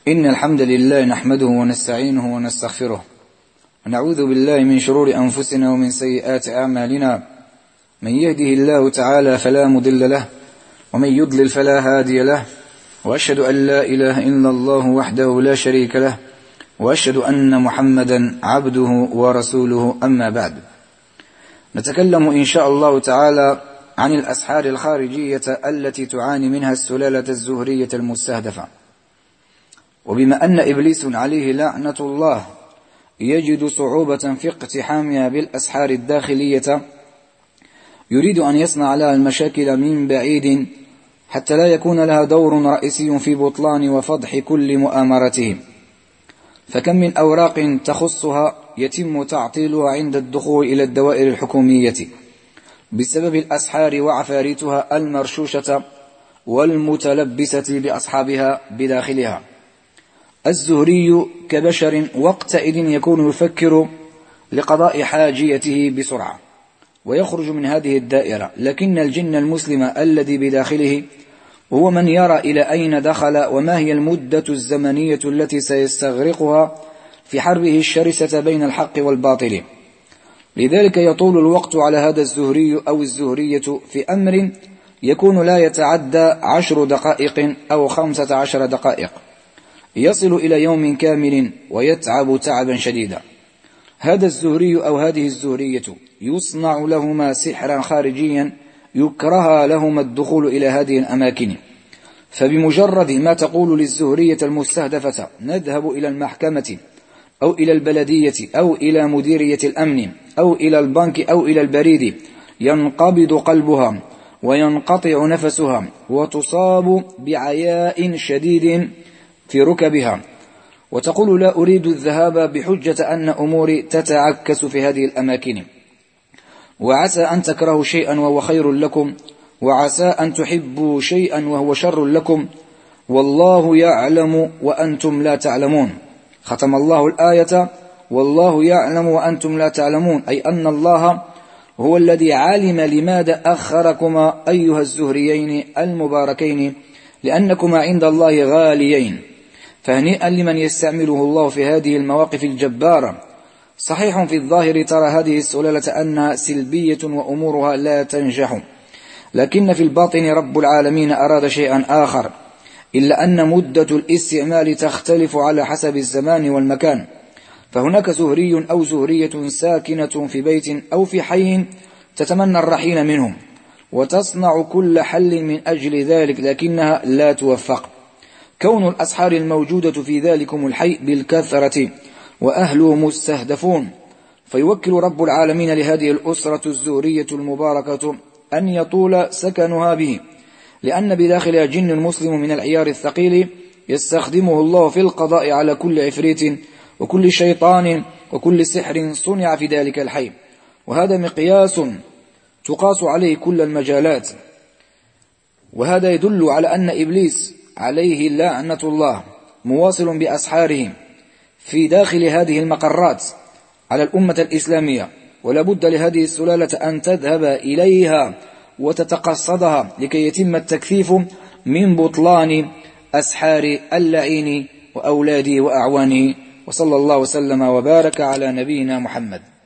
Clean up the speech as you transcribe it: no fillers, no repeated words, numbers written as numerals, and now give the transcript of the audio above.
إن الحمد لله نحمده ونستعينه ونستغفره ونعوذ بالله من شرور أنفسنا ومن سيئات أعمالنا. من يهده الله تعالى فلا مضل له ومن يضلل فلا هادي له، وأشهد أن لا إله إلا الله وحده لا شريك له، وأشهد أن محمدا عبده ورسوله. أما بعد، نتكلم إن شاء الله تعالى عن الأسحار الخارجية التي تعاني منها السلالة الزهرية المستهدفة. وبما أن إبليس عليه لعنة الله يجد صعوبة في اقتحامها بالأسحار الداخلية، يريد أن يصنع لها المشاكل من بعيد حتى لا يكون لها دور رئيسي في بطلان وفضح كل مؤامرتهم. فكم من أوراق تخصها يتم تعطيلها عند الدخول إلى الدوائر الحكومية بسبب الأسحار وعفاريتها المرشوشة والمتلبسة بأصحابها بداخلها. الزهري كبشر وقتئذ يكون يفكر لقضاء حاجيته بسرعة ويخرج من هذه الدائرة، لكن الجن المسلم الذي بداخله هو من يرى إلى أين دخل وما هي المدة الزمنية التي سيستغرقها في حربه الشرسة بين الحق والباطل. لذلك يطول الوقت على هذا الزهري أو الزهرية في أمر يكون لا يتعدى 10 دقائق أو 15 دقائق، يصل إلى يوم كامل ويتعب تعبا شديدا. هذا الزهري أو هذه الزهرية يصنع لهما سحرا خارجيا يكره لهما الدخول إلى هذه الأماكن، فبمجرد ما تقول للزهرية المستهدفة نذهب إلى المحكمة أو إلى البلدية أو إلى مديرية الأمن أو إلى البنك أو إلى البريد، ينقبض قلبها وينقطع نفسها وتصاب بعياء شديد في ركبها، وتقول لا أريد الذهاب بحجة أن أموري تتعكس في هذه الأماكن. وعسى أن تكرهوا شيئا وهو خير لكم، وعسى أن تحبوا شيئا وهو شر لكم، والله يعلم وأنتم لا تعلمون. ختم الله الآية والله يعلم وأنتم لا تعلمون، أي أن الله هو الذي علم لماذا أخركما أيها الزهريين المباركين، لأنكما عند الله غاليين. فهنيئا لمن يستعمله الله في هذه المواقف الجبارة. صحيح في الظاهر ترى هذه السلالة أنها سلبية وأمورها لا تنجح، لكن في الباطن رب العالمين أراد شيئا آخر، إلا أن مدة الاستعمال تختلف على حسب الزمان والمكان. فهناك زهري أو زهرية ساكنة في بيت أو في حي تتمنى الرحيل منهم وتصنع كل حل من أجل ذلك، لكنها لا توفق. كون الأسحار الموجودة في ذلكم الحي بالكثرة وأهله مستهدفون، فيوكل رب العالمين لهذه الأسرة الزهرية المباركة أن يطول سكنها به، لأن بداخلها جن مسلم من العيار الثقيل يستخدمه الله في القضاء على كل عفريت وكل شيطان وكل سحر صنع في ذلك الحي. وهذا مقياس تقاس عليه كل المجالات، وهذا يدل على أن إبليس عليه لعنة الله مواصل بأسحاره في داخل هذه المقرات على الأمة الإسلامية، ولا بد لهذه السلالة أن تذهب إليها وتتقصدها لكي يتم التكثيف من بطلان أسحار اللعين وأولاده وأعوانه. وصلى الله وسلم وبارك على نبينا محمد.